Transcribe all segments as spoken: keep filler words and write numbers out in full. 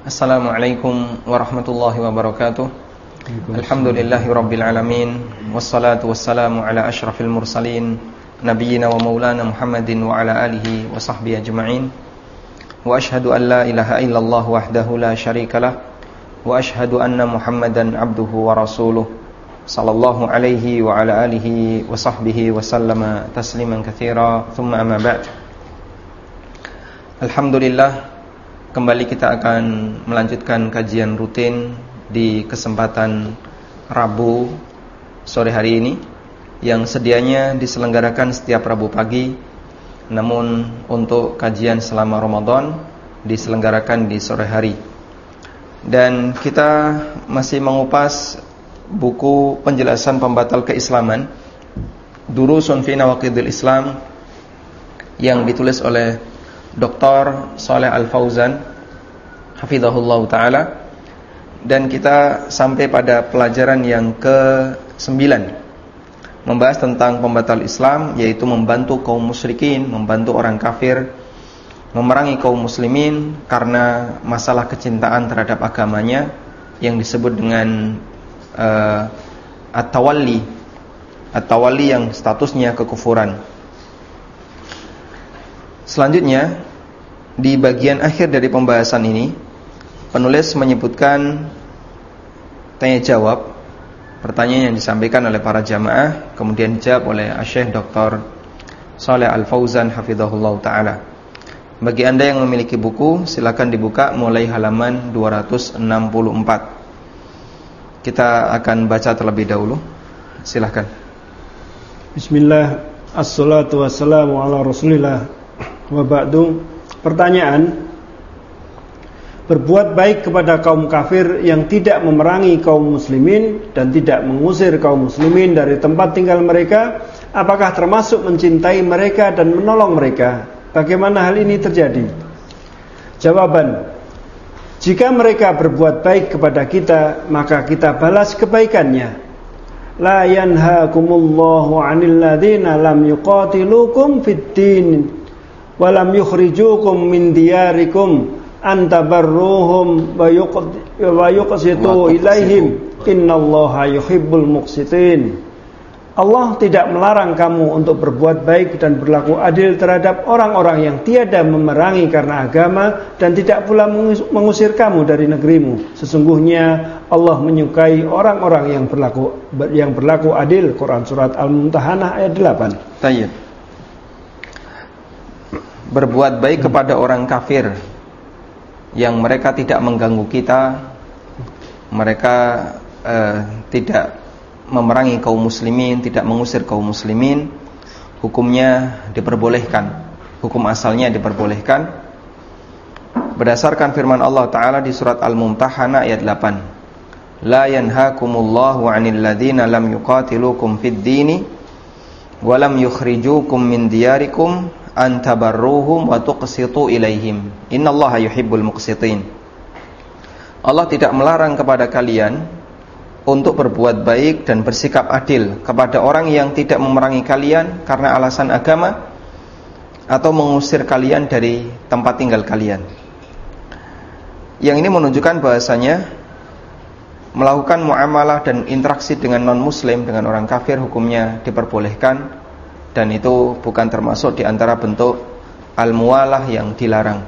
Assalamualaikum warahmatullahi wabarakatuh. Alhamdulillahi rabbil alamin. Wassalatu wassalamu ala ashrafil mursalin, nabiyyina wa maulana Muhammadin wa ala alihi wa sahbihi ajma'in. Wa ashhadu an la ilaha illallah wahdahu la syarikalah, wa ashhadu anna Muhammadan abduhu wa rasuluh, sallallahu alaihi wa ala alihi wa sahbihi wa sallama tasliman katsira. Thumma amma ba'd. Alhamdulillah, kembali kita akan melanjutkan kajian rutin di kesempatan Rabu sore hari ini, yang sedianya diselenggarakan setiap Rabu pagi, namun untuk kajian selama Ramadan diselenggarakan di sore hari. Dan kita masih mengupas buku penjelasan pembatal keislaman, Durusun fi Nawaqidil Islam, yang ditulis oleh Doktor Shalih Al-Fauzan hafizahullah ta'ala. Dan kita sampai pada pelajaran yang ke sembilan, membahas tentang pembatal Islam, yaitu membantu kaum musyrikin, membantu orang kafir memerangi kaum muslimin karena masalah kecintaan terhadap agamanya, yang disebut dengan uh, at-tawalli At-tawalli yang statusnya kekufuran. Selanjutnya, di bagian akhir dari pembahasan ini, penulis menyebutkan tanya jawab, pertanyaan yang disampaikan oleh para jamaah, kemudian dijawab oleh Syekh Doktor Shalih Al-Fauzan hafizahullah ta'ala. Bagi Anda yang memiliki buku, silakan dibuka mulai halaman dua ratus enam puluh empat. Kita akan baca terlebih dahulu. Silakan. Bismillah, assalatu wassalamu ala rasulillah, wa ba'du. Pertanyaan: berbuat baik kepada kaum kafir yang tidak memerangi kaum muslimin dan tidak mengusir kaum muslimin dari tempat tinggal mereka, apakah termasuk mencintai mereka dan menolong mereka? Bagaimana hal ini terjadi? Jawaban: jika mereka berbuat baik kepada kita, maka kita balas kebaikannya. La yanhaakumullahu 'anil ladzina lam yuqatilukum fid-din wa lam yukhrijukum min diyarikum an tabarruhum wa yuqsitu ilaihim innallaha yuhibbul muqsitin. Allah tidak melarang kamu untuk berbuat baik dan berlaku adil terhadap orang-orang yang tiada memerangi karena agama dan tidak pula mengusir kamu dari negerimu. Sesungguhnya Allah menyukai orang-orang yang berlaku yang berlaku adil. Quran surat Al-Mumtahanah ayat delapan. Tayyib. Berbuat baik kepada orang kafir yang mereka tidak mengganggu kita, mereka eh, tidak memerangi kaum muslimin, tidak mengusir kaum muslimin, hukumnya diperbolehkan. Hukum asalnya diperbolehkan berdasarkan firman Allah Ta'ala di surat Al-Mumtahanah ayat delapan. La yanhaakumullahu 'anil ladzina lam yuqatilukum fid dini wa lam yukhrijukum min diyarikum an tabarruhum wa tuqsitu ilaihim innallaha yuhibbul muqsitin. Allah tidak melarang kepada kalian untuk berbuat baik dan bersikap adil kepada orang yang tidak memerangi kalian karena alasan agama atau mengusir kalian dari tempat tinggal kalian. Yang ini menunjukkan bahasanya melakukan muamalah dan interaksi dengan non-muslim, dengan orang kafir, hukumnya diperbolehkan, dan itu bukan termasuk di antara bentuk al-muwalah yang dilarang.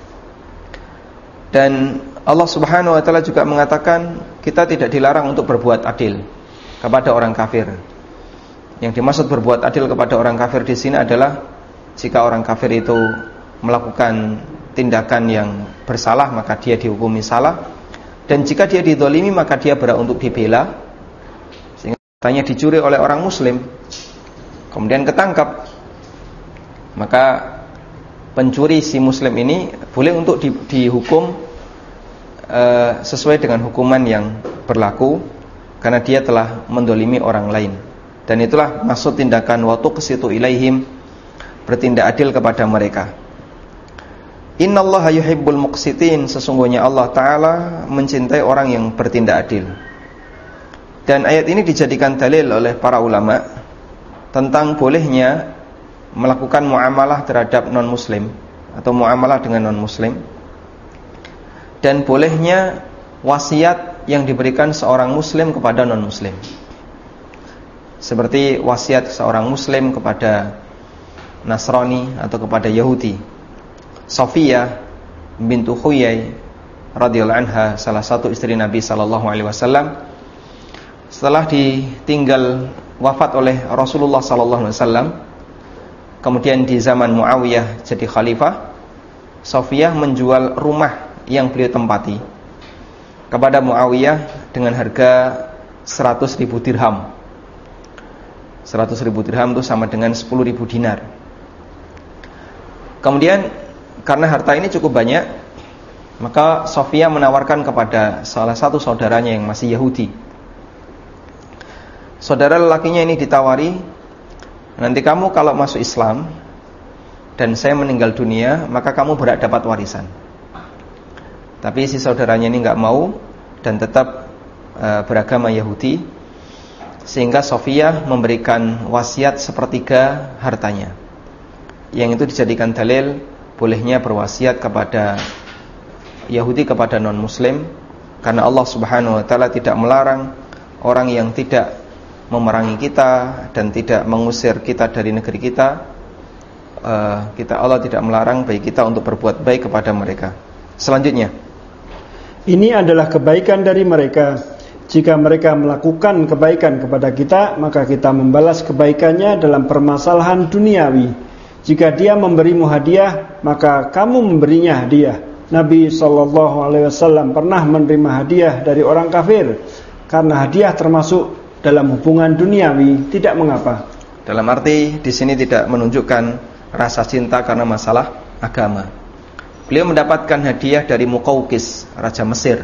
Dan Allah Subhanahu wa taala juga mengatakan kita tidak dilarang untuk berbuat adil kepada orang kafir. Yang dimaksud berbuat adil kepada orang kafir di sini adalah jika orang kafir itu melakukan tindakan yang bersalah, maka dia dihukumi salah, dan jika dia dizalimi maka dia berhak untuk dibela. Sehingga hartanya dicuri oleh orang muslim, kemudian ketangkap, maka pencuri si muslim ini boleh untuk di, dihukum Uh, sesuai dengan hukuman yang berlaku karena dia telah mendolimi orang lain. Dan itulah maksud tindakan waktu kesitu ilaihim, bertindak adil kepada mereka. Innallaha yuhibbul muqsitin, sesungguhnya Allah Ta'ala mencintai orang yang bertindak adil. Dan ayat ini dijadikan dalil oleh para ulama tentang bolehnya melakukan muamalah terhadap non-muslim atau muamalah dengan non-muslim dan bolehnya wasiat yang diberikan seorang muslim kepada non-muslim. Seperti wasiat seorang muslim kepada Nasrani atau kepada Yahudi. Sofiyah bintu Huyai radhiyallahu anha, salah satu istri Nabi sallallahu alaihi wasallam, setelah ditinggal wafat oleh Rasulullah sallallahu alaihi wasallam, kemudian di zaman Muawiyah jadi khalifah, Sofiyah menjual rumah yang beliau tempati kepada Muawiyah dengan harga seratus ribu dirham. seratus ribu dirham itu sama dengan sepuluh ribu dinar. Kemudian karena harta ini cukup banyak, maka Sofiyah menawarkan kepada salah satu saudaranya yang masih Yahudi. Saudara lelakinya ini ditawari, nanti kamu kalau masuk Islam dan saya meninggal dunia, maka kamu berhak dapat warisan. Tapi si saudaranya ini enggak mau dan tetap uh, beragama Yahudi, sehingga Sofiyah memberikan wasiat sepertiga hartanya, yang itu dijadikan dalil bolehnya berwasiat kepada Yahudi kepada non-muslim, karena Allah Subhanahu wa taala tidak melarang orang yang tidak memerangi kita dan tidak mengusir kita dari negeri kita. Uh, kita Allah tidak melarang bagi kita untuk berbuat baik kepada mereka. Selanjutnya, ini adalah kebaikan dari mereka. Jika mereka melakukan kebaikan kepada kita, maka kita membalas kebaikannya dalam permasalahan duniawi. Jika dia memberimu hadiah, maka kamu memberinya hadiah. Nabi shallallahu alaihi wasallam pernah menerima hadiah dari orang kafir, karena hadiah termasuk dalam hubungan duniawi, tidak mengapa. Dalam arti di sini tidak menunjukkan rasa cinta karena masalah agama. Beliau mendapatkan hadiah dari Muqawqis, raja Mesir,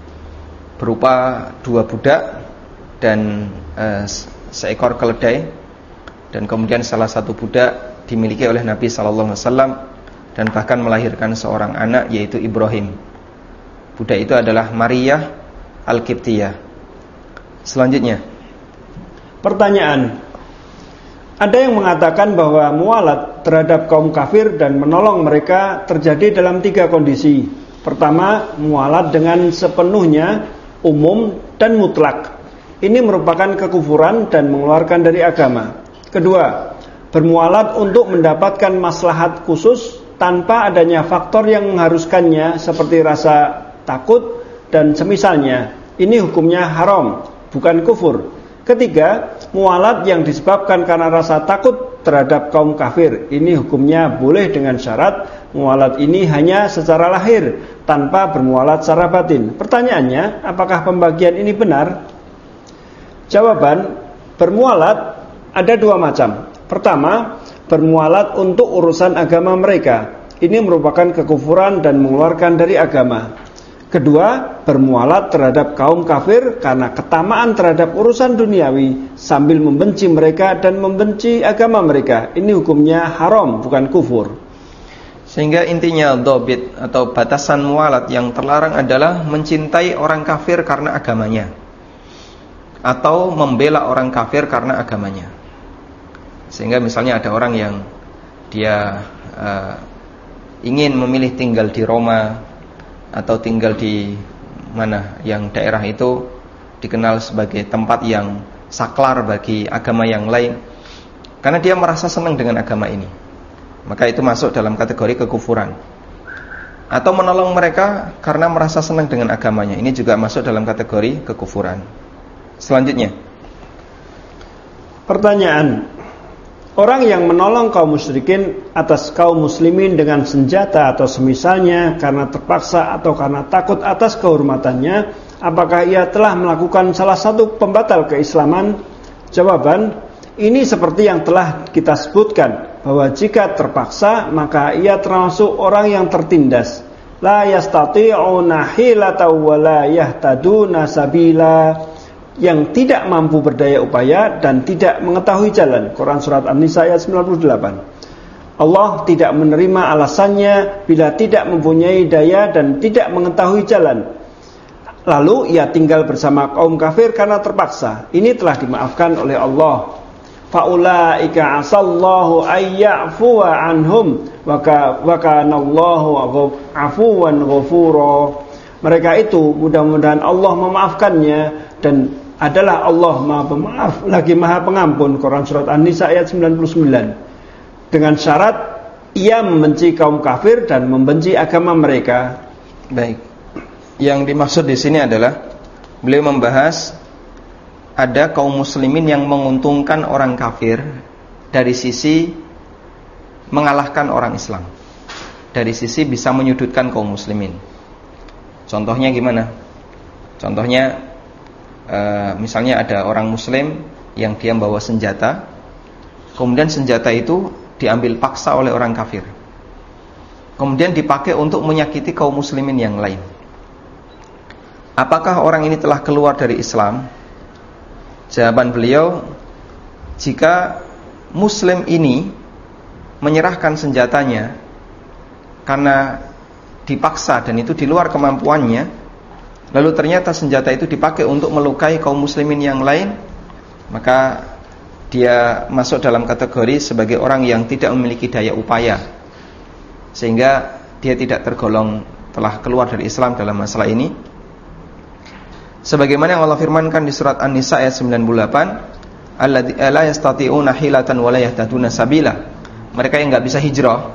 berupa dua budak dan uh, seekor keledai, dan kemudian salah satu budak dimiliki oleh Nabi sallallahu alaihi wasallam dan bahkan melahirkan seorang anak, yaitu Ibrahim. Budak itu adalah Maryah Al-Qibtiyah. Selanjutnya, pertanyaan. Ada yang mengatakan bahwa mualat terhadap kaum kafir dan menolong mereka terjadi dalam tiga kondisi. Pertama, mualat dengan sepenuhnya umum dan mutlak. Ini merupakan kekufuran dan mengeluarkan dari agama. Kedua, bermualat untuk mendapatkan maslahat khusus tanpa adanya faktor yang mengharuskannya, seperti rasa takut dan semisalnya. Ini hukumnya haram, bukan kufur. Ketiga, mualat yang disebabkan karena rasa takut terhadap kaum kafir. Ini hukumnya boleh dengan syarat mualat ini hanya secara lahir, tanpa bermualat secara batin. Pertanyaannya, apakah pembagian ini benar? Jawaban, bermualat ada dua macam. Pertama, bermualat untuk urusan agama mereka. Ini merupakan kekufuran dan mengeluarkan dari agama. Kedua, bermualat terhadap kaum kafir karena ketamaan terhadap urusan duniawi sambil membenci mereka dan membenci agama mereka. Ini hukumnya haram, bukan kufur. Sehingga intinya dhabit atau batasan mualat yang terlarang adalah mencintai orang kafir karena agamanya, atau membela orang kafir karena agamanya. Sehingga misalnya ada orang yang dia uh, ingin memilih tinggal di Roma atau tinggal di mana yang daerah itu dikenal sebagai tempat yang saklar bagi agama yang lain, karena dia merasa senang dengan agama ini, maka itu masuk dalam kategori kekufuran. Atau menolong mereka karena merasa senang dengan agamanya, ini juga masuk dalam kategori kekufuran. Selanjutnya, pertanyaan. Orang yang menolong kaum musyrikin atas kaum muslimin dengan senjata atau semisalnya karena terpaksa atau karena takut atas kehormatannya, apakah ia telah melakukan salah satu pembatal keislaman? Jawaban, ini seperti yang telah kita sebutkan, bahwa jika terpaksa maka ia termasuk orang yang tertindas. La yastati'una hilata wa la yahtaduna sabila, yang tidak mampu berdaya upaya dan tidak mengetahui jalan. Quran Surat An-Nisa ayat sembilan puluh delapan. Allah tidak menerima alasannya bila tidak mempunyai daya dan tidak mengetahui jalan, lalu ia tinggal bersama kaum kafir karena terpaksa. Ini telah dimaafkan oleh Allah. Faulaika asallahu ayya'fuwa anhum wa kanallahu afuwan ghafura. mereka itu mudah-mudahan Allah memaafkannya, dan adalah Allah Maha Pemaaf lagi Maha Pengampun. Quran surat An-Nisa ayat sembilan puluh sembilan. Dengan syarat ia membenci kaum kafir dan membenci agama mereka. Baik. Yang dimaksud di sini adalah beliau membahas ada kaum muslimin yang menguntungkan orang kafir dari sisi mengalahkan orang Islam, dari sisi bisa menyudutkan kaum muslimin. Contohnya gimana? Contohnya e, misalnya ada orang muslim yang dia membawa senjata, kemudian senjata itu diambil paksa oleh orang kafir, kemudian dipakai untuk menyakiti kaum muslimin yang lain. Apakah orang ini telah keluar dari Islam? Jawaban beliau, jika muslim ini menyerahkan senjatanya karena dipaksa dan itu di luar kemampuannya, lalu ternyata senjata itu dipakai untuk melukai kaum muslimin yang lain, maka dia masuk dalam kategori sebagai orang yang tidak memiliki daya upaya, sehingga dia tidak tergolong telah keluar dari Islam dalam masalah ini. Sebagaimana yang Allah firmankan di surat An-Nisa ayat sembilan puluh delapan, alladzina la yastati'una hilatan wa la yahtaduna sabila. Mereka yang enggak bisa hijrah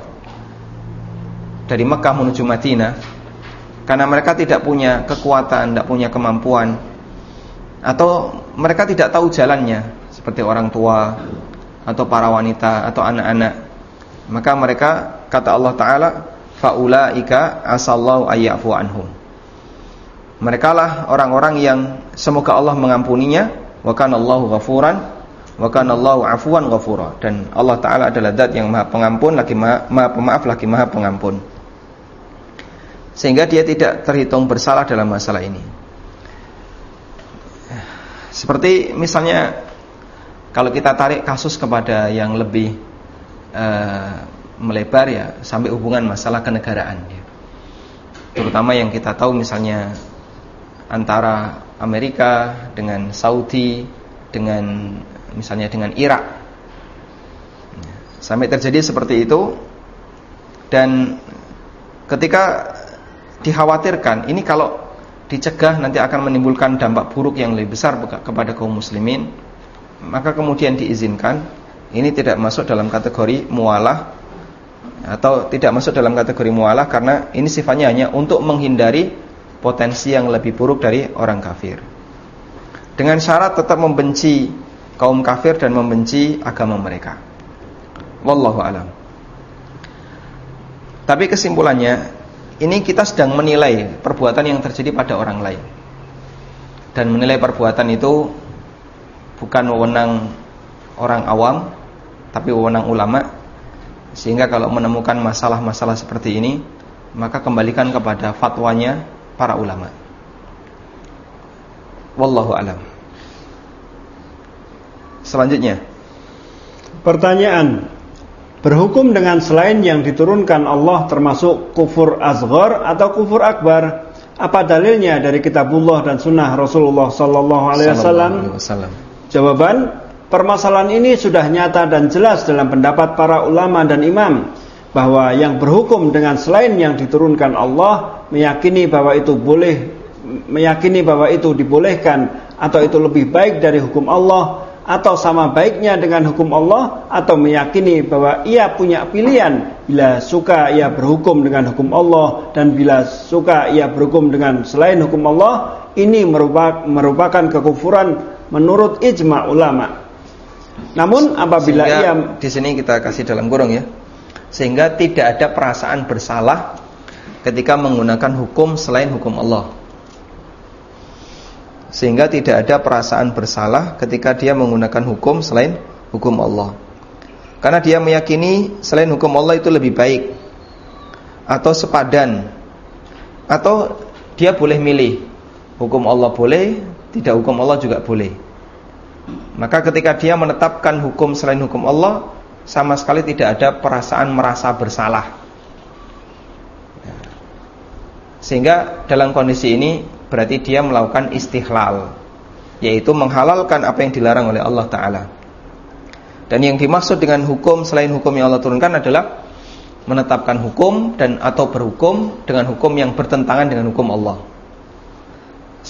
dari Mekah menuju Madinah karena mereka tidak punya kekuatan, tidak punya kemampuan, atau mereka tidak tahu jalannya, seperti orang tua atau para wanita atau anak-anak. Maka mereka, kata Allah Ta'ala, faulaika asallahu ayyafu anhum. Mereka lah orang-orang yang semoga Allah mengampuninya. Wa kana Allahu ghafuran wa kana Allahu afuwan ghafura. Dan Allah Ta'ala adalah zat yang maha pengampun lagi maha, maha pemaaf lagi maha pengampun, sehingga dia tidak terhitung bersalah dalam masalah ini. Seperti misalnya kalau kita tarik kasus kepada yang lebih uh, melebar ya, sampai hubungan masalah kenegaraan ya. Terutama yang kita tahu misalnya antara Amerika dengan Saudi, dengan misalnya dengan Irak, sampai terjadi seperti itu. Dan ketika dikhawatirkan ini kalau dicegah nanti akan menimbulkan dampak buruk yang lebih besar kepada kaum muslimin, maka kemudian diizinkan. Ini tidak masuk dalam kategori mualah, atau tidak masuk dalam kategori mualah karena ini sifatnya hanya untuk menghindari potensi yang lebih buruk dari orang kafir, dengan syarat tetap membenci kaum kafir dan membenci agama mereka. Wallahu alam. Tapi kesimpulannya, ini kita sedang menilai perbuatan yang terjadi pada orang lain, dan menilai perbuatan itu bukan wewenang orang awam, tapi wewenang ulama. Sehingga kalau menemukan masalah-masalah seperti ini, maka kembalikan kepada fatwanya para ulama. Wallahu alam. Selanjutnya, pertanyaan, berhukum dengan selain yang diturunkan Allah termasuk kufur asghar atau kufur akbar? Apa dalilnya dari kitabullah dan sunnah Rasulullah sallallahu alaihi wasallam? Jawaban, permasalahan ini sudah nyata dan jelas dalam pendapat para ulama dan imam, bahwa yang berhukum dengan selain yang diturunkan Allah meyakini bahwa itu boleh, meyakini bahwa itu dibolehkan, atau itu lebih baik dari hukum Allah, atau sama baiknya dengan hukum Allah, atau meyakini bahwa ia punya pilihan, bila suka ia berhukum dengan hukum Allah dan bila suka ia berhukum dengan selain hukum Allah. Ini merupakan, merupakan kekufuran menurut ijma ulama. Namun apabila sehingga, ia, di sini kita kasih dalam kurung ya, sehingga tidak ada perasaan bersalah ketika menggunakan hukum selain hukum Allah. Sehingga tidak ada perasaan bersalah ketika dia menggunakan hukum selain hukum Allah, karena dia meyakini selain hukum Allah itu lebih baik, atau sepadan, atau dia boleh milih, hukum Allah boleh, tidak hukum Allah juga boleh. Maka ketika dia menetapkan hukum selain hukum Allah, sama sekali tidak ada perasaan merasa bersalah. Sehingga dalam kondisi ini berarti dia melakukan istihlal, yaitu menghalalkan apa yang dilarang oleh Allah Ta'ala. Dan yang dimaksud dengan hukum selain hukum yang Allah turunkan adalah menetapkan hukum dan atau berhukum dengan hukum yang bertentangan dengan hukum Allah.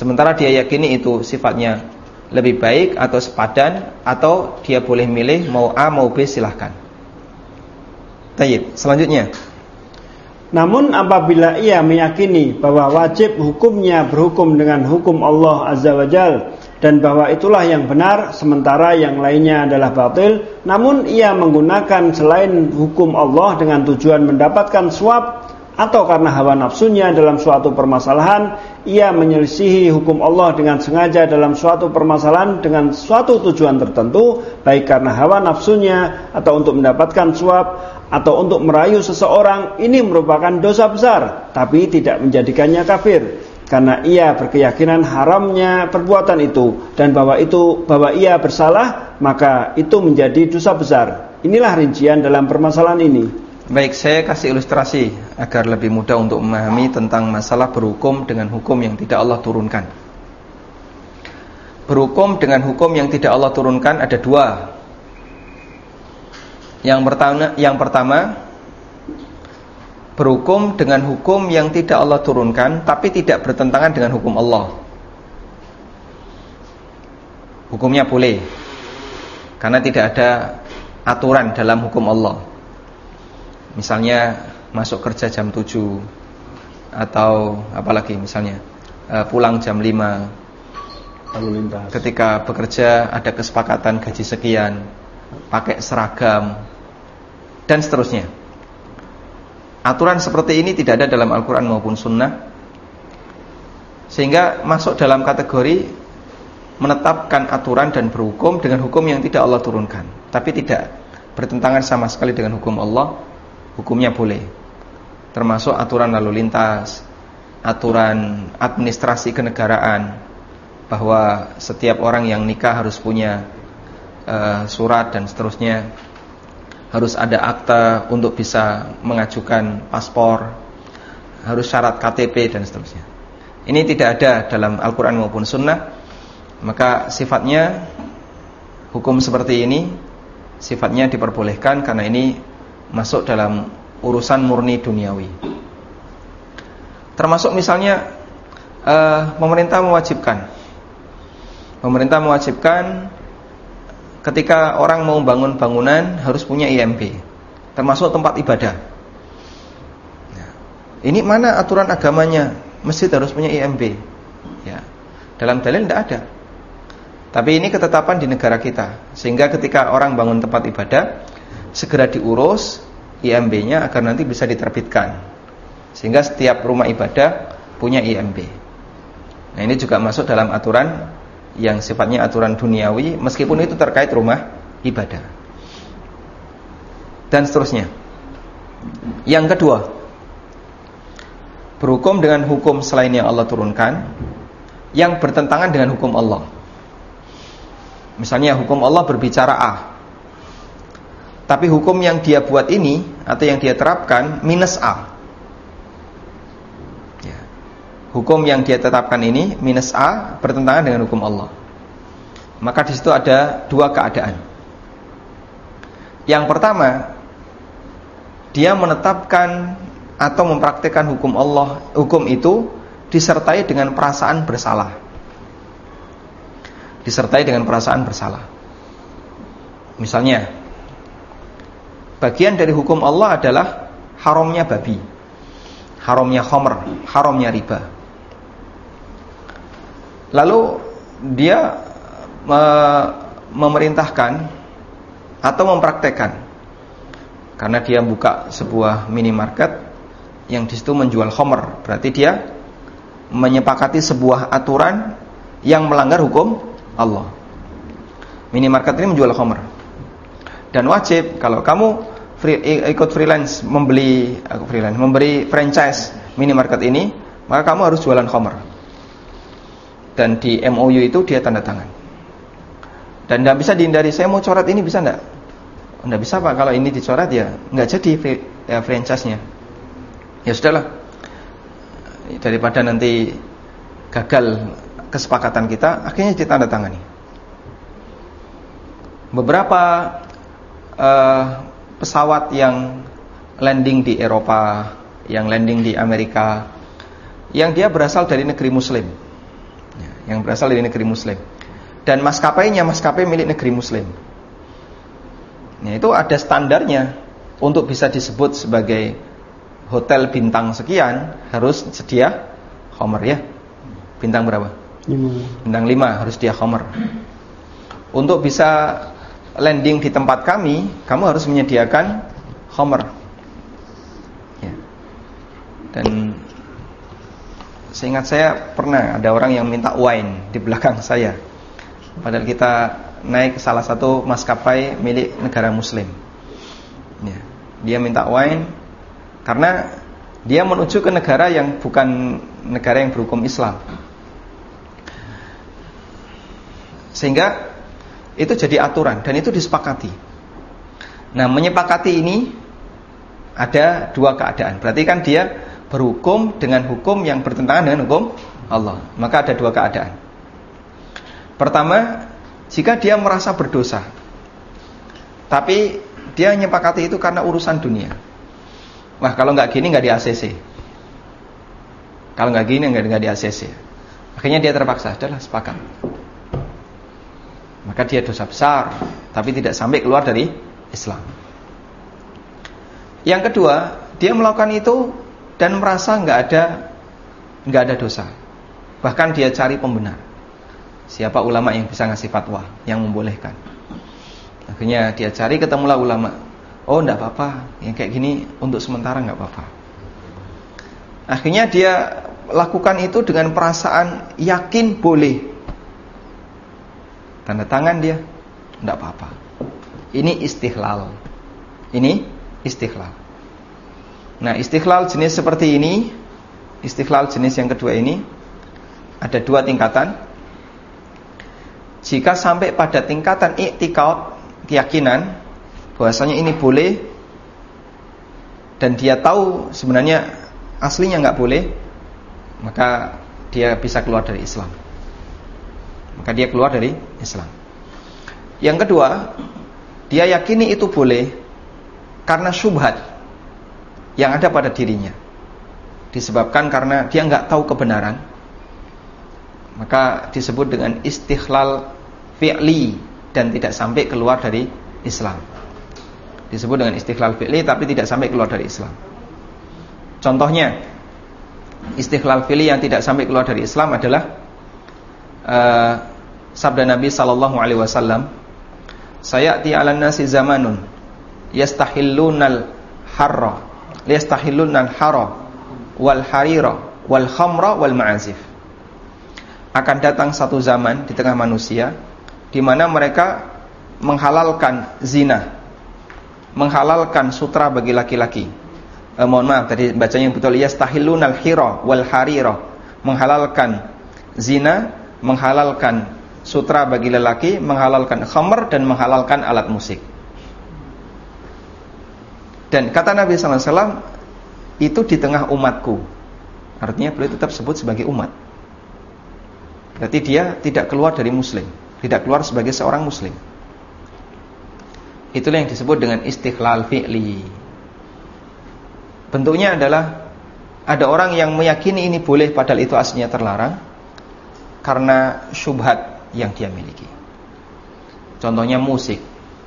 sementara dia yakini itu sifatnya lebih baik atau sepadan, atau dia boleh milih mau A mau B, silahkan. Tayyib, selanjutnya. Namun apabila ia meyakini bahwa wajib hukumnya berhukum dengan hukum Allah Azza wa Jalla, dan bahwa itulah yang benar sementara yang lainnya adalah batil, namun ia menggunakan selain hukum Allah dengan tujuan mendapatkan suap, atau karena hawa nafsunya dalam suatu permasalahan, ia menyelisihi hukum Allah dengan sengaja dalam suatu permasalahan dengan suatu tujuan tertentu, baik karena hawa nafsunya atau untuk mendapatkan suap atau untuk merayu seseorang, ini merupakan dosa besar, tapi tidak menjadikannya kafir, karena ia berkeyakinan haramnya perbuatan itu, dan bahwa itu bahwa ia bersalah, maka itu menjadi dosa besar. Inilah rincian dalam permasalahan ini. Baik, saya kasih ilustrasi agar lebih mudah untuk memahami tentang masalah berhukum dengan hukum yang tidak Allah turunkan. Berhukum dengan hukum yang tidak Allah turunkan ada dua. Yang pertama, yang pertama berhukum dengan hukum yang tidak Allah turunkan tapi tidak bertentangan dengan hukum Allah. Hukumnya boleh, karena tidak ada aturan dalam hukum Allah. Misalnya masuk kerja jam tujuh, atau apalagi misalnya pulang jam lima. Lalu lintas. Ketika bekerja ada kesepakatan gaji sekian, pakai seragam, dan seterusnya. Aturan seperti ini tidak ada dalam Al-Quran maupun Sunnah, sehingga masuk dalam kategori menetapkan aturan dan berhukum dengan hukum yang tidak Allah turunkan, tapi tidak bertentangan sama sekali dengan hukum Allah. Hukumnya boleh, termasuk aturan lalu lintas, aturan administrasi kenegaraan, bahwa setiap orang yang nikah harus punya uh, surat dan seterusnya, harus ada akta untuk bisa mengajukan paspor, harus syarat K T P dan seterusnya. Ini tidak ada dalam Al-Quran maupun Sunnah. Maka sifatnya hukum seperti ini sifatnya diperbolehkan, karena ini masuk dalam urusan murni duniawi. Termasuk misalnya uh, pemerintah mewajibkan Pemerintah mewajibkan ketika orang mau bangun bangunan harus punya I M B, termasuk tempat ibadah. Nah, ini mana aturan agamanya masjid harus punya I M B? Ya, dalam dalil tidak ada. Tapi ini ketetapan di negara kita, sehingga ketika orang bangun tempat ibadah segera diurus I M B-nya agar nanti bisa diterbitkan, sehingga setiap rumah ibadah punya I M B. Nah, ini juga masuk dalam aturan yang sifatnya aturan duniawi, meskipun itu terkait rumah ibadah dan seterusnya. Yang kedua, berhukum dengan hukum selain yang Allah turunkan yang bertentangan dengan hukum Allah. Misalnya hukum Allah berbicara A, tapi hukum yang dia buat ini atau yang dia terapkan minus A. Ya. Hukum yang dia tetapkan ini minus A bertentangan dengan hukum Allah. Maka di situ ada dua keadaan. Yang pertama, dia menetapkan atau mempraktikkan hukum Allah, hukum itu disertai dengan perasaan bersalah. Disertai dengan perasaan bersalah. Misalnya, bagian dari hukum Allah adalah haramnya babi, haramnya khamr, haramnya riba. Lalu dia me memerintahkan atau mempraktekkan, karena dia buka sebuah minimarket yang di situ menjual khamr, berarti dia menyepakati sebuah aturan yang melanggar hukum Allah. Minimarket ini menjual khamr, dan wajib kalau kamu free, ikut freelance membeli aku freelance memberi franchise minimarket ini, maka kamu harus jualan khamr. Dan di M O U itu dia tanda tangan. Dan tidak bisa dihindari, saya mau coret ini bisa enggak? Tidak bisa Pak, kalau ini dicoret ya nggak jadi ya, franchise-nya. Ya sudahlah, daripada nanti gagal kesepakatan kita, akhirnya ditandatangani. Beberapa uh, pesawat yang landing di Eropa, yang landing di Amerika, yang dia berasal dari negeri Muslim. yang berasal dari negeri muslim. Dan maskapainya maskapai milik negeri muslim. Nah, itu ada standarnya. Untuk bisa disebut sebagai hotel bintang sekian harus sedia khamr ya. Bintang berapa? lima. Bintang lima harus sedia khamr. Untuk bisa landing di tempat kami, kamu harus menyediakan khamr. Ya. Dan seingat saya pernah ada orang yang minta wine di belakang saya. Padahal kita naik ke salah satu maskapai milik negara muslim. Ya. Dia minta wine karena dia menuju ke negara yang bukan negara yang berhukum Islam. Sehingga itu jadi aturan dan itu disepakati. Nah, menyepakati ini ada dua keadaan. Berarti kan dia berhukum dengan hukum yang bertentangan dengan hukum Allah. Maka ada dua keadaan. Pertama, jika dia merasa berdosa, tapi dia menyepakati itu karena urusan dunia. Wah, kalau nggak gini nggak di A C C. Kalau nggak gini nggak di A C C. Akhirnya dia terpaksa, adalah sepakat. Maka dia dosa besar, tapi tidak sampai keluar dari Islam. Yang kedua, dia melakukan itu dan merasa nggak ada nggak ada dosa. Bahkan dia cari pembenar. Siapa ulama yang bisa ngasih fatwa yang membolehkan? Akhirnya dia cari, ketemulah ulama. Oh, enggak apa-apa, yang kayak gini untuk sementara enggak apa-apa. Akhirnya dia lakukan itu dengan perasaan yakin boleh. Tanda tangan dia, enggak apa-apa. Ini istighlal. Ini istighlal. Nah, istighlal jenis seperti ini, istighlal jenis yang kedua ini ada dua tingkatan. Jika sampai pada tingkatan i'tiqad, keyakinan bahwasanya ini boleh dan dia tahu sebenarnya aslinya nggak boleh, maka dia bisa keluar dari Islam. Maka dia keluar dari Islam. Yang kedua, dia yakini itu boleh karena syubhat yang ada pada dirinya, disebabkan karena dia nggak tahu kebenaran, maka disebut dengan istighlal fi'li dan tidak sampai keluar dari Islam. Disebut dengan istighlal fi'li tapi tidak sampai keluar dari Islam. Contohnya, istighlal fi'li yang tidak sampai keluar dari Islam adalah uh, sabda Nabi sallallahu alaihi wasallam, "Sayati 'alan nasi zamanun yastahillunal harra, yastahillunal hara wal harira wal khamra wal ma'azif." Akan datang satu zaman di tengah manusia di mana mereka menghalalkan zina, menghalalkan sutra bagi laki-laki. Eh, mohon maaf tadi bacanya yang betul, yastahillunal hira wal harira, menghalalkan zina, menghalalkan sutra bagi lelaki, menghalalkan khamr dan menghalalkan alat musik. Dan kata Nabi sallallahu alaihi wasallam, itu di tengah umatku. Artinya beliau tetap sebut sebagai umat. Berarti dia tidak keluar dari muslim, tidak keluar sebagai seorang muslim. Itulah yang disebut dengan istighlal fi'li. Bentuknya adalah ada orang yang meyakini ini boleh padahal itu aslinya terlarang karena syubhat yang dia miliki. Contohnya musik.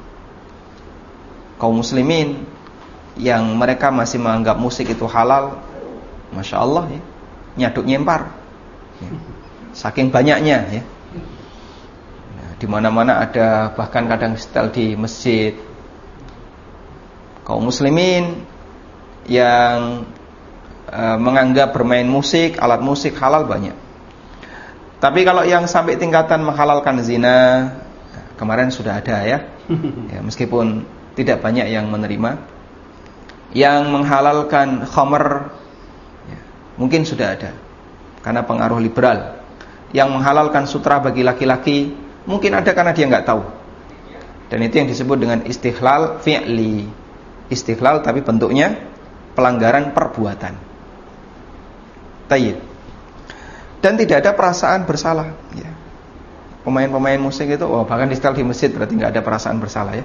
Kaum muslimin yang mereka masih menganggap musik itu halal, Masya Allah ya, nyaduk nyempar ya. Saking banyaknya ya. Nah, di mana-mana ada, bahkan kadang setel di masjid. Kaum muslimin yang e, menganggap bermain musik, alat musik halal banyak. Tapi kalau yang sampai tingkatan menghalalkan zina, kemarin sudah ada ya. Ya, meskipun tidak banyak yang menerima. Yang menghalalkan khamr ya, mungkin sudah ada karena pengaruh liberal. Yang menghalalkan sutra bagi laki-laki mungkin ada karena dia nggak tahu. Dan itu yang disebut dengan istighlal fi'li. Istighlal tapi bentuknya pelanggaran perbuatan. Tayyib. Dan tidak ada perasaan bersalah ya. Pemain-pemain musik itu oh, bahkan di setel di masjid berarti nggak ada perasaan bersalah ya.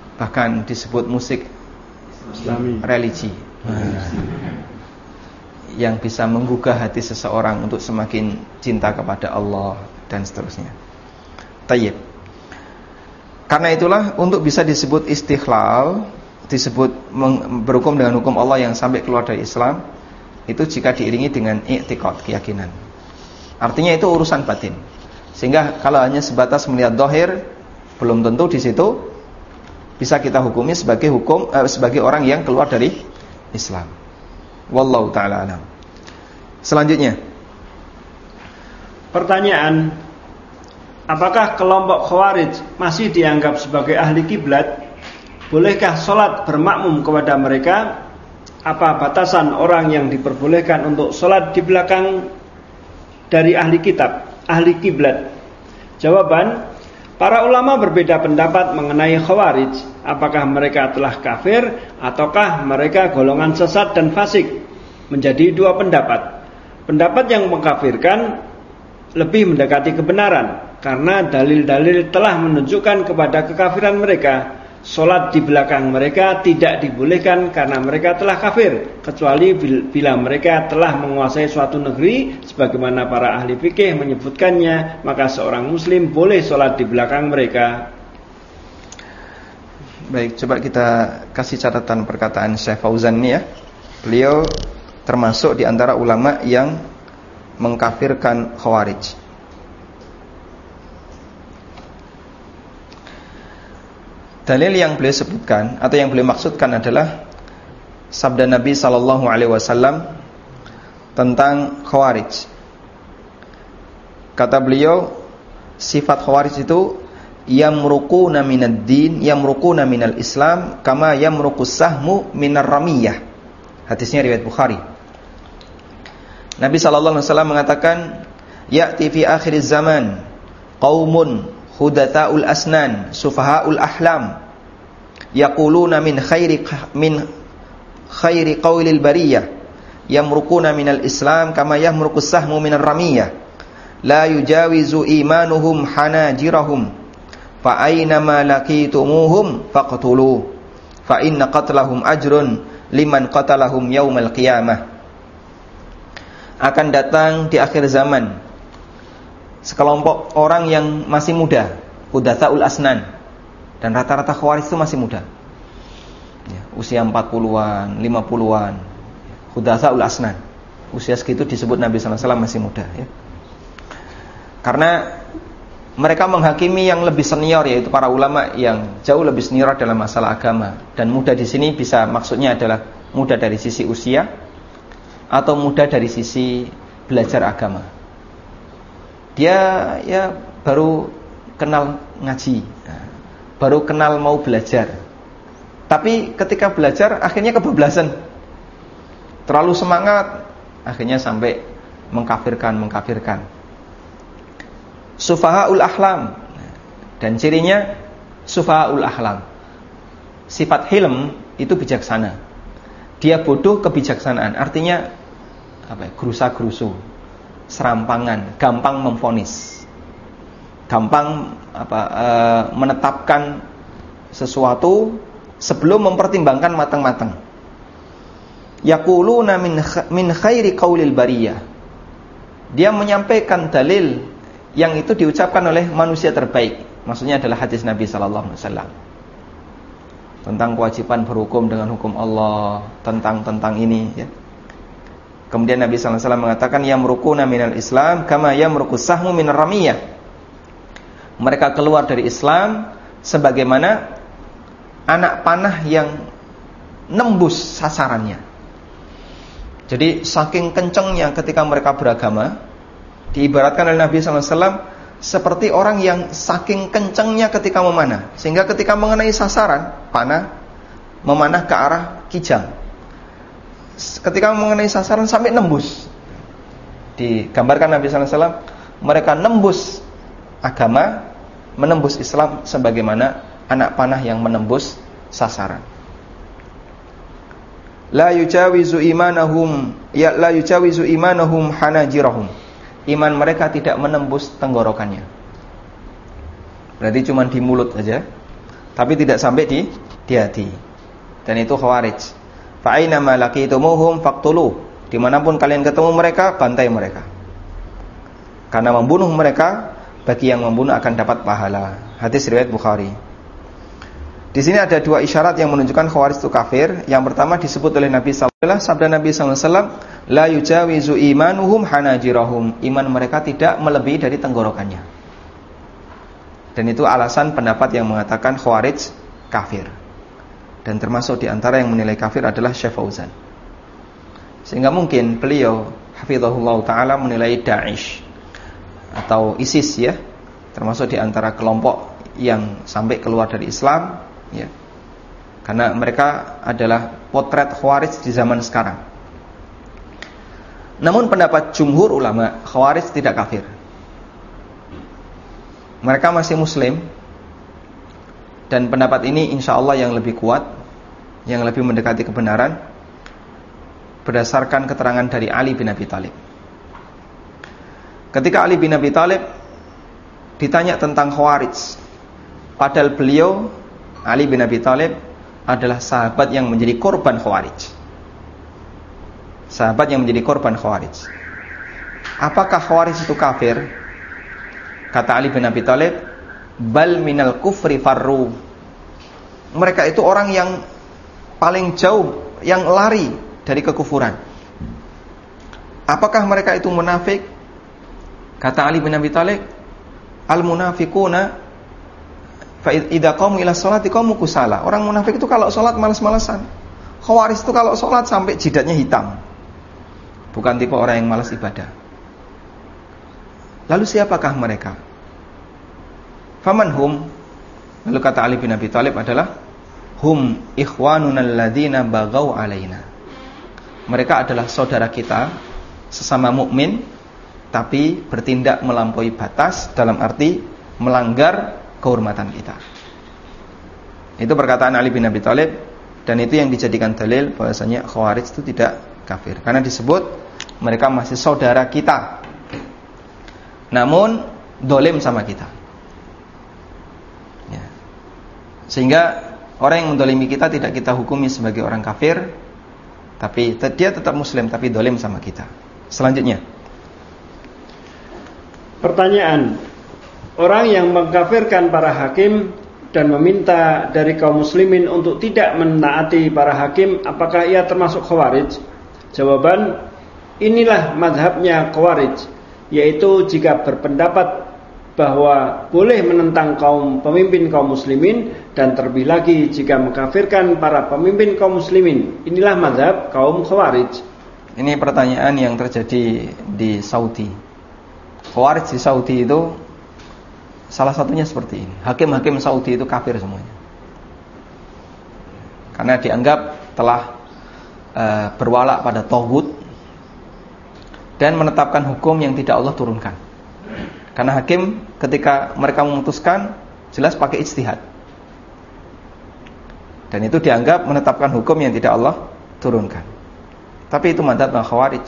Bahkan disebut musik Islami, religi. Nah, yang bisa menggugah hati seseorang untuk semakin cinta kepada Allah dan seterusnya. Tayyib. Karena itulah untuk bisa disebut istighlal, disebut berhukum dengan hukum Allah yang sampai keluar dari Islam, itu jika diiringi dengan i'tiqad, keyakinan. Artinya itu urusan batin. Sehingga kalau hanya sebatas melihat zahir, belum tentu di situ bisa kita hukumi sebagai hukum eh, sebagai orang yang keluar dari Islam. Wallahu taala alam. Selanjutnya, pertanyaan, apakah kelompok Khawarij masih dianggap sebagai ahli kiblat? Bolehkah sholat bermakmum kepada mereka? Apa batasan orang yang diperbolehkan untuk sholat di belakang dari ahli kitab, ahli kiblat? Jawaban, para ulama berbeda pendapat mengenai Khawarij. Apakah mereka telah kafir ataukah mereka golongan sesat dan fasik? Menjadi dua pendapat. Pendapat yang mengkafirkan lebih mendekati kebenaran karena dalil-dalil telah menunjukkan kepada kekafiran mereka. Sholat di belakang mereka tidak dibolehkan karena mereka telah kafir, kecuali bila mereka telah menguasai suatu negeri, sebagaimana para ahli fikih menyebutkannya, maka seorang muslim boleh sholat di belakang mereka. Baik, coba kita kasih catatan perkataan Syekh Fauzan ini ya. Beliau termasuk di antara ulama yang mengkafirkan Khawarij. Dalil yang beliau sebutkan atau yang beliau maksudkan adalah sabda Nabi sallallahu alaihi wasallam tentang Khawarij. Kata beliau, sifat Khawarij itu yamruquna minad din, yamruquna minal Islam kama yamruqus sahmu minar ramiyah. Hadisnya riwayat Bukhari. Nabi sallallahu alaihi wasallam mengatakan, ya'ti fi akhiriz zaman qaumun hudatsaul asnan sufahaul ahlam yaquluna min khairi min khairi qaulil bariyah yamruquna minal Islam kama yamruqus sahmu minar ramiyah la yujawizu imanuhum hanajirahum fa aina ma laqitumuhum faqtulu fa inna qatlahum ajrun liman qatalahum yaumal qiyamah. Akan datang di akhir zaman sekelompok orang yang masih muda, hudatsaul asnan, dan rata-rata Khawarij itu masih muda ya, usia empat puluhan, lima puluhan, hudatsaul asnan. Usia segitu disebut Nabi sallallahu alaihi wasallam masih muda ya. Karena mereka menghakimi yang lebih senior, yaitu para ulama yang jauh lebih senior dalam masalah agama. Dan muda di sini bisa maksudnya adalah muda dari sisi usia atau muda dari sisi belajar agama. Dia ya baru kenal ngaji, baru kenal mau belajar. Tapi ketika belajar akhirnya kebablasan, terlalu semangat, akhirnya sampai mengkafirkan mengkafirkan. Sufahaul ahlam, dan cirinya sufahaul ahlam. Sifat hilm itu bijaksana. Dia bodoh kebijaksanaan, artinya apa ya? Gerusa-gerusu, serampangan, gampang memvonis, gampang apa e, menetapkan sesuatu sebelum mempertimbangkan matang-matang. Yaquluna min min khairi qaulil bariyah. Dia menyampaikan dalil yang itu diucapkan oleh manusia terbaik. Maksudnya adalah hadis Nabi sallallahu alaihi wasallam tentang kewajiban berhukum dengan hukum Allah, tentang tentang ini ya. Kemudian Nabi sallallahu alaihi wasallam mengatakan yamruquna minal Islam kama yamruqus sahmu minar ramiyah. Mereka keluar dari Islam sebagaimana anak panah yang nembus sasarannya. Jadi saking kencengnya ketika mereka beragama, diibaratkan oleh Nabi sallallahu alaihi wasallam seperti orang yang saking kencengnya ketika memanah, sehingga ketika mengenai sasaran panah memanah ke arah kijang. Ketika mengenai sasaran sampai nembus. Digambarkan Nabi sallallahu alaihi wasallam mereka nembus agama, menembus Islam sebagaimana anak panah yang menembus sasaran. La yujawizu imanahum ya la yujawizu imanahum hanajirahum. Iman mereka tidak menembus tenggorokannya. Berarti cuma di mulut saja, tapi tidak sampai di di hati. Dan itu Khawarij. Fa aina ma laqitumuhum faqtulu. Dimanapun kalian ketemu mereka, bantai mereka. Karena membunuh mereka, bagi yang membunuh akan dapat pahala. Hadis riwayat Bukhari. Di sini ada dua isyarat yang menunjukkan Khawarij itu kafir. Yang pertama disebut oleh Nabi sallallahu alaihi wasallam, sabda Nabi sallallahu alaihi wasallam, la yujawizu imanuhum hanajirahum. Iman mereka tidak melebihi dari tenggorokannya. Dan itu alasan pendapat yang mengatakan Khawarij kafir. Dan termasuk di antara yang menilai kafir adalah Syekh Fauzan. Sehingga mungkin beliau hafizahullah taala menilai Daesh atau ISIS ya, termasuk di antara kelompok yang sampai keluar dari Islam ya. Karena mereka adalah potret Khawarij di zaman sekarang. Namun pendapat jumhur ulama, Khawarij tidak kafir. Mereka masih muslim. Dan pendapat ini insya Allah yang lebih kuat, yang lebih mendekati kebenaran, berdasarkan keterangan dari Ali bin Abi Thalib. Ketika Ali bin Abi Thalib ditanya tentang Khawarij, padahal beliau, Ali bin Abi Thalib, adalah sahabat yang menjadi korban Khawarij. Sahabat yang menjadi korban Khawarij. Apakah Khawarij itu kafir? Kata Ali bin Abi Thalib, bal minal kufri farru. Mereka itu orang yang paling jauh, yang lari dari kekufuran. Apakah mereka itu munafik? Kata Ali bin Abi Thalib, al munafiquna fa idza qamu ila sholati qamu kusala. Orang munafik itu kalau sholat malas-malasan. Khawarij itu kalau sholat sampai jidatnya hitam. Bukan tipe orang yang malas ibadah. Lalu siapakah mereka? Faman hum? Lalu kata Ali bin Abi Thalib adalah hum ikhwanuna alladzina baghaw alaina. Mereka adalah saudara kita, sesama mukmin, tapi bertindak melampaui batas, dalam arti melanggar kehormatan kita. Itu perkataan Ali bin Abi Thalib, dan itu yang dijadikan dalil bahwasanya Khawarij itu tidak kafir, karena disebut mereka masih saudara kita, namun dolim sama kita ya. Sehingga orang yang mendolimi kita tidak kita hukumi sebagai orang kafir, tapi dia tetap muslim, tapi dolim sama kita. Selanjutnya, pertanyaan, orang yang mengkafirkan para hakim dan meminta dari kaum muslimin untuk tidak menaati para hakim, apakah ia termasuk Khawarij? Jawaban, inilah mazhabnya Khawarij, yaitu jika berpendapat bahwa boleh menentang kaum pemimpin kaum muslimin, dan terlebih lagi jika mengkafirkan para pemimpin kaum muslimin. Inilah mazhab kaum Khawarij. Ini pertanyaan yang terjadi di Saudi. Khawarij di Saudi itu salah satunya seperti ini. Hakim-hakim Saudi itu kafir semuanya, karena dianggap telah uh, berwala pada tauhid dan menetapkan hukum yang tidak Allah turunkan. Karena hakim ketika mereka memutuskan jelas pakai ijtihad, dan itu dianggap menetapkan hukum yang tidak Allah turunkan. Tapi itu mazhab Khawarij.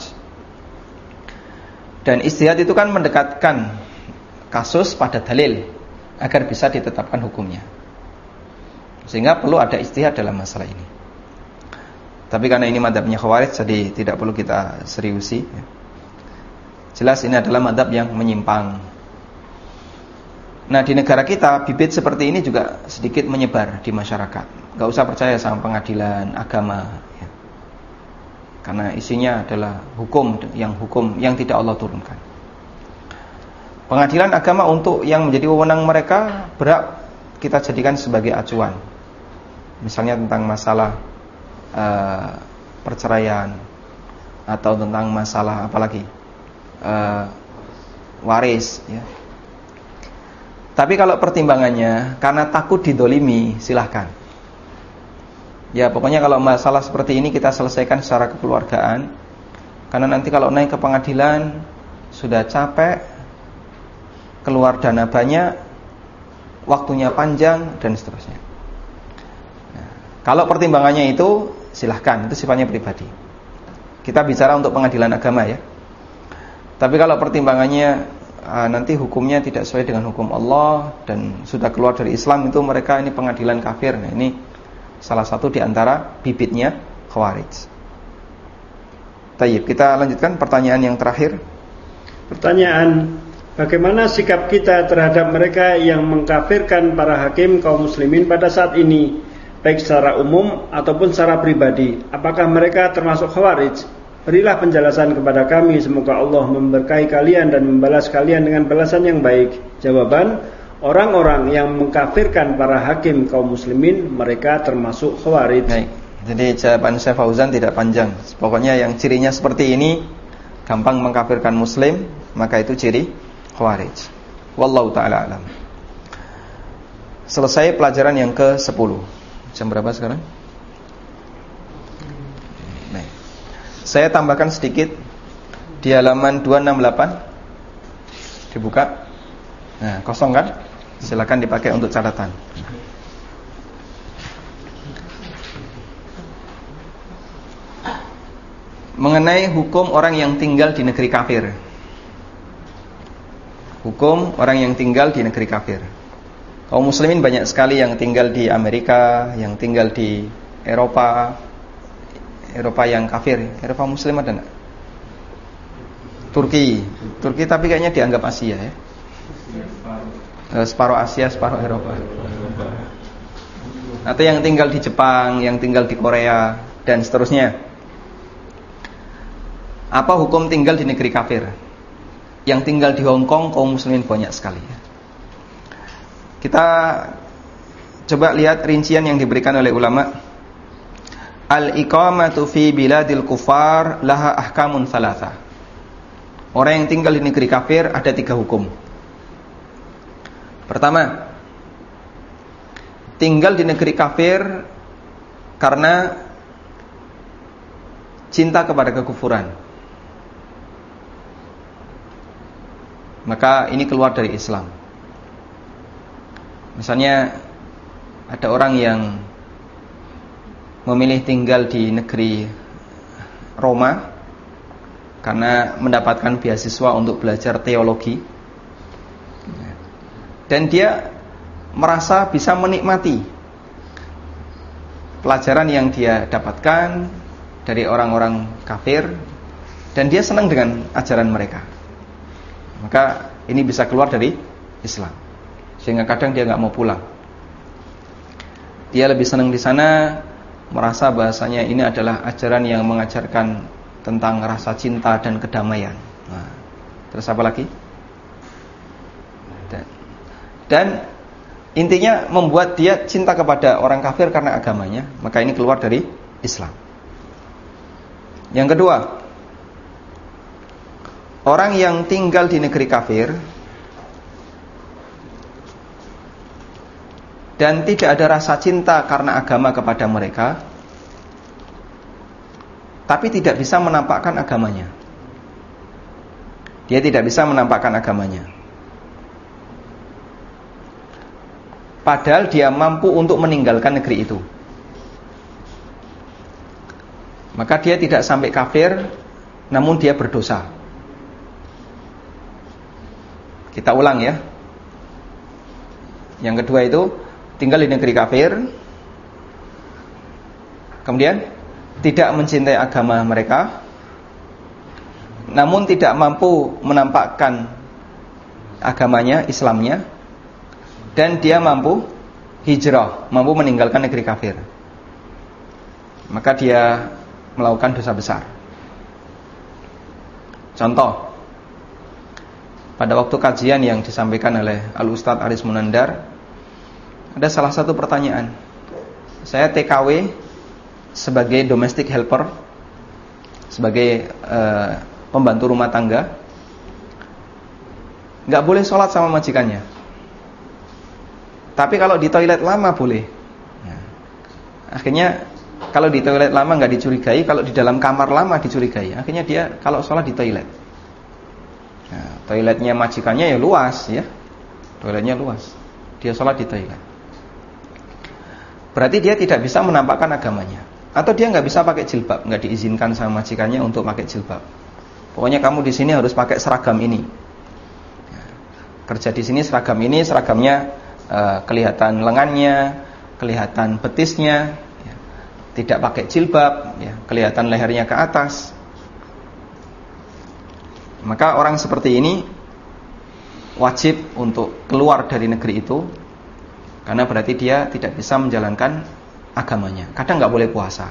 Dan ijtihad itu kan mendekatkan kasus pada dalil agar bisa ditetapkan hukumnya, sehingga perlu ada ijtihad dalam masalah ini. Tapi karena ini mazhabnya Khawarij, jadi tidak perlu kita seriusi. Jelas ini adalah mazhab yang menyimpang. Nah, di negara kita bibit seperti ini juga sedikit menyebar di masyarakat. Gak usah percaya sama pengadilan agama ya. Karena isinya adalah hukum yang hukum yang tidak Allah turunkan. Pengadilan agama untuk yang menjadi wewenang mereka berhak kita jadikan sebagai acuan. Misalnya tentang masalah uh, perceraian, atau tentang masalah apalagi uh, waris ya. Tapi kalau pertimbangannya karena takut didolimi, silahkan. Ya pokoknya kalau masalah seperti ini kita selesaikan secara kekeluargaan. Karena nanti kalau naik ke pengadilan sudah capek, keluar dana banyak, waktunya panjang, dan seterusnya. Nah, kalau pertimbangannya itu silahkan, itu sifatnya pribadi. Kita bicara untuk pengadilan agama ya. Tapi kalau pertimbangannya nanti hukumnya tidak sesuai dengan hukum Allah dan sudah keluar dari Islam, itu mereka ini pengadilan kafir. Nah, ini salah satu di antara bibitnya Khawarij. Tayyib, kita lanjutkan pertanyaan yang terakhir. Pertanyaan, bagaimana sikap kita terhadap mereka yang mengkafirkan para hakim kaum muslimin pada saat ini, baik secara umum ataupun secara pribadi? Apakah mereka termasuk khawarij? Berilah penjelasan kepada kami, semoga Allah memberkahi kalian dan membalas kalian dengan balasan yang baik. Jawaban, orang-orang yang mengkafirkan para hakim kaum muslimin, mereka termasuk khawarij. Baik. Jadi jawaban Syekh Fauzan tidak panjang. Pokoknya yang cirinya seperti ini, gampang mengkafirkan muslim, maka itu ciri khawarij. Wallahu ta'ala alam. Selesai pelajaran yang ke sepuluh. Jam berapa sekarang? Nah, saya tambahkan sedikit di halaman dua enam delapan. Dibuka. Nah, kosong kan? Silakan dipakai untuk catatan. Mengenai hukum orang yang tinggal di negeri kafir. Hukum orang yang tinggal di negeri kafir. Kaum muslimin banyak sekali yang tinggal di Amerika, yang tinggal di Eropa. Eropa yang kafir. Eropa muslim ada enggak? Turki. Turki tapi kayaknya dianggap Asia ya. Separuh Asia, separuh Eropa. Atau yang tinggal di Jepang, yang tinggal di Korea, dan seterusnya. Apa hukum tinggal di negeri kafir? Yang tinggal di Hong Kong kaum muslimin banyak sekali. Kita coba lihat rincian yang diberikan oleh ulama. Al-iqamatu fi biladil kufar laha ahkamun thalatha. Orang yang tinggal di negeri kafir ada tiga hukum. Pertama, tinggal di negeri kafir karena cinta kepada kekufuran, maka ini keluar dari Islam. Misalnya ada orang yang memilih tinggal di negeri Roma karena mendapatkan beasiswa untuk belajar teologi, dan dia merasa bisa menikmati pelajaran yang dia dapatkan dari orang-orang kafir, dan dia senang dengan ajaran mereka. Maka ini bisa keluar dari Islam, sehingga kadang dia nggak mau pulang. Dia lebih senang di sana, merasa bahasanya ini adalah ajaran yang mengajarkan tentang rasa cinta dan kedamaian. Nah, terus apa lagi? Dan, dan intinya membuat dia cinta kepada orang kafir karena agamanya, maka ini keluar dari Islam. Yang kedua, orang yang tinggal di negeri kafir dan tidak ada rasa cinta karena agama kepada mereka, tapi tidak bisa menampakkan agamanya. Dia tidak bisa menampakkan agamanya, padahal dia mampu untuk meninggalkan negeri itu. Maka dia tidak sampai kafir, namun dia berdosa. Kita ulang ya. Yang kedua itu tinggal di negeri kafir, kemudian tidak mencintai agama mereka, namun tidak mampu menampakkan agamanya, Islamnya, dan dia mampu hijrah, mampu meninggalkan negeri kafir. Maka dia melakukan dosa besar. Contoh, pada waktu kajian yang disampaikan oleh Al-Ustadz Aris Munandar, ada salah satu pertanyaan. Saya T K W sebagai domestic helper, sebagai uh, pembantu rumah tangga, nggak boleh sholat sama majikannya. Tapi kalau di toilet lama boleh. Nah, akhirnya kalau di toilet lama nggak dicurigai, kalau di dalam kamar lama dicurigai. Akhirnya dia kalau sholat di toilet. Nah, toiletnya majikannya ya luas ya, toiletnya luas. Dia sholat di toilet. Berarti dia tidak bisa menampakkan agamanya, atau dia nggak bisa pakai jilbab, nggak diizinkan sama majikannya untuk pakai jilbab. Pokoknya kamu di sini harus pakai seragam ini. Kerja di sini seragam ini, seragamnya uh, kelihatan lengannya, kelihatan betisnya, ya. Tidak pakai jilbab, ya. Kelihatan lehernya ke atas. Maka orang seperti ini wajib untuk keluar dari negeri itu, karena berarti dia tidak bisa menjalankan agamanya. Kadang nggak boleh puasa.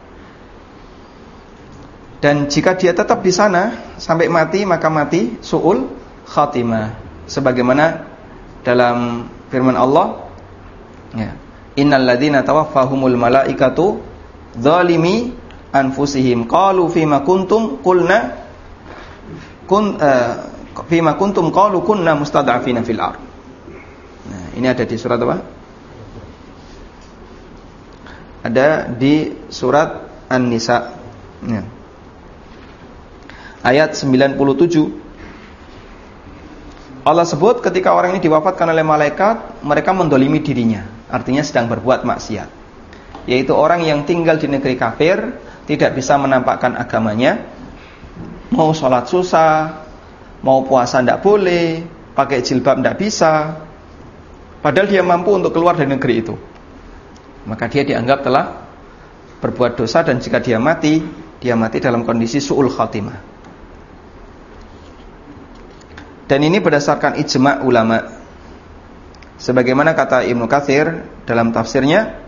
Dan jika dia tetap di sana sampai mati, maka mati su'ul khatimah, sebagaimana dalam firman Allah, ya, innal ladzina tawaffahumul malaikatu zalimi anfusihim qalu fima kuntum qulna kun uh, fima kuntum qalu kunna mustad'afina fil ard. Nah, ini ada di surat apa? Ada di surat An-Nisa, ya. Ayat sembilan puluh tujuh. Allah sebut ketika orang ini diwafatkan oleh malaikat, mereka mendolimi dirinya, artinya sedang berbuat maksiat, yaitu orang yang tinggal di negeri kafir, tidak bisa menampakkan agamanya, mau sholat susah, mau puasa tidak boleh, pakai jilbab tidak bisa, padahal dia mampu untuk keluar dari negeri itu. Maka dia dianggap telah berbuat dosa, dan jika dia mati, dia mati dalam kondisi su'ul khatimah. Dan ini berdasarkan ijma' ulama. Sebagaimana kata Ibnu Katsir dalam tafsirnya,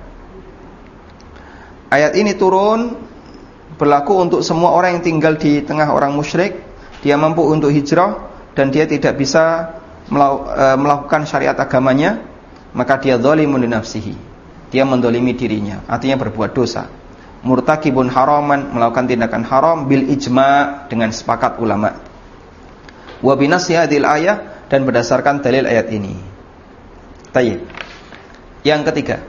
ayat ini turun berlaku untuk semua orang yang tinggal di tengah orang musyrik, dia mampu untuk hijrah dan dia tidak bisa melakukan syariat agamanya, maka dia zalimun li nafsihi. Dia mendolimi dirinya, artinya berbuat dosa. Murtakibun haraman, melakukan tindakan haram bil ijma', dengan sepakat ulama. Wa binassi hadhil ayah, dan berdasarkan dalil ayat ini. Tayyib. Yang ketiga,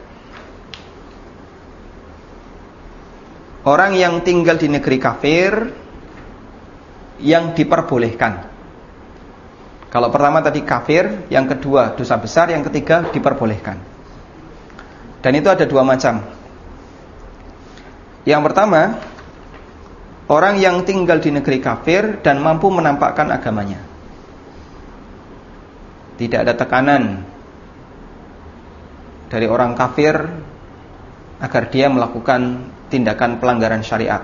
orang yang tinggal di negeri kafir yang diperbolehkan. Kalau pertama tadi kafir, yang kedua dosa besar, yang ketiga diperbolehkan. Dan itu ada dua macam. Yang pertama, orang yang tinggal di negeri kafir dan mampu menampakkan agamanya. Tidak ada tekanan dari orang kafir agar dia melakukan tindakan pelanggaran syariat.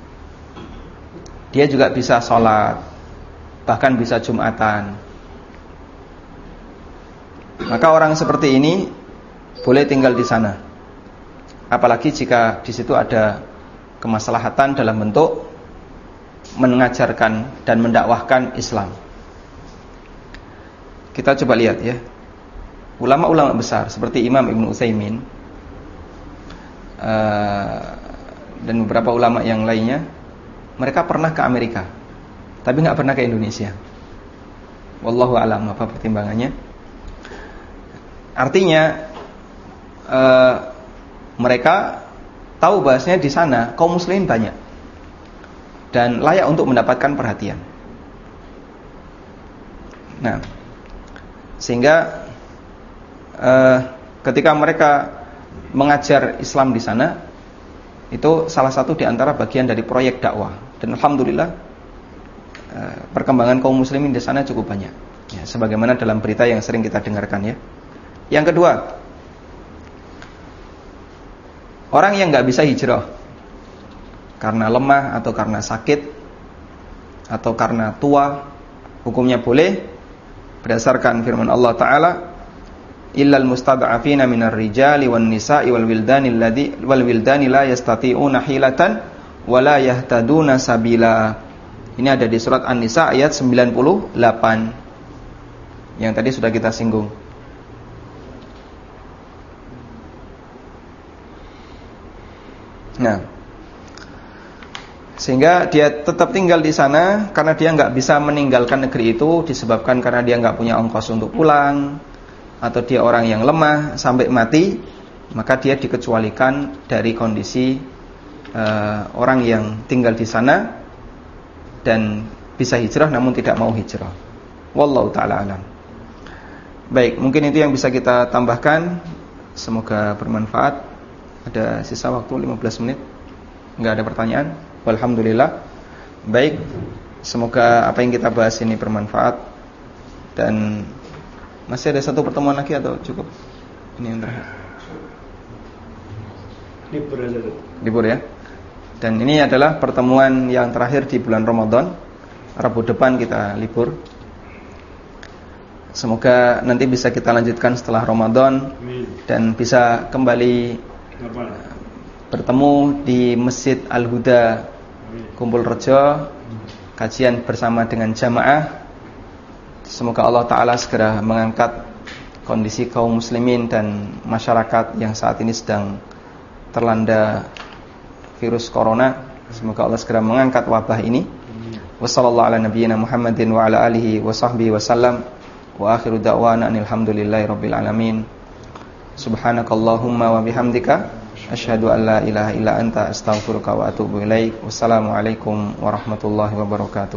Dia juga bisa sholat, bahkan bisa jumatan. Maka orang seperti ini boleh tinggal di sana. Apalagi jika di situ ada kemaslahatan dalam bentuk mengajarkan dan mendakwahkan Islam. Kita coba lihat ya, ulama-ulama besar seperti Imam Ibnu Utsaimin uh, dan beberapa ulama yang lainnya, mereka pernah ke Amerika, tapi nggak pernah ke Indonesia. Wallahu a'lam apa pertimbangannya. Artinya uh, mereka tahu bahasanya di sana kaum muslimin banyak dan layak untuk mendapatkan perhatian. Nah, sehingga uh, ketika mereka mengajar Islam di sana, itu salah satu di antara bagian dari proyek dakwah. Dan alhamdulillah uh, perkembangan kaum muslimin di sana cukup banyak. Ya, sebagaimana dalam berita yang sering kita dengarkan ya. Yang kedua, orang yang nggak bisa hijrah karena lemah atau karena sakit atau karena tua, hukumnya boleh berdasarkan firman Allah Ta'ala, illal mustad'afina minar rijali wan nisa'i wal wildani alladhi wal wildani la yastati'una hilatan wa la yahtaduna sabila. Ini ada di surat An-Nisa ayat sembilan puluh delapan yang tadi sudah kita singgung. Nah, sehingga dia tetap tinggal di sana karena dia nggak bisa meninggalkan negeri itu disebabkan karena dia nggak punya ongkos untuk pulang atau dia orang yang lemah sampai mati, maka dia dikecualikan dari kondisi uh, orang yang tinggal di sana dan bisa hijrah namun tidak mau hijrah. Wallahu ta'ala alam. Baik, mungkin itu yang bisa kita tambahkan. Semoga bermanfaat. Ada sisa waktu lima belas menit. Enggak ada pertanyaan. Alhamdulillah. Baik, semoga apa yang kita bahas ini bermanfaat. Dan masih ada satu pertemuan lagi atau cukup? Ini yang terakhir. Libur aja. Libur ya. Dan ini adalah pertemuan yang terakhir di bulan Ramadan. Rabu depan kita libur. Semoga nanti bisa kita lanjutkan setelah Ramadan dan bisa kembali bertemu di Masjid Al-Huda Kumpul Rejo, kajian bersama dengan jamaah. Semoga Allah Ta'ala segera mengangkat kondisi kaum muslimin dan masyarakat yang saat ini sedang terlanda virus corona. Semoga Allah segera mengangkat wabah ini. Wassallallahu ala nabiyyina Muhammadin wa ala alihi wa sahbihi wasallam. Wa akhiru da'wana alhamdulillahi rabbil alamin. Subhanakallahumma wa bihamdika asyhadu an la ilaha illa anta astaghfiruka wa atubu ilaik. Wassalamualaikum warahmatullahi wabarakatuh.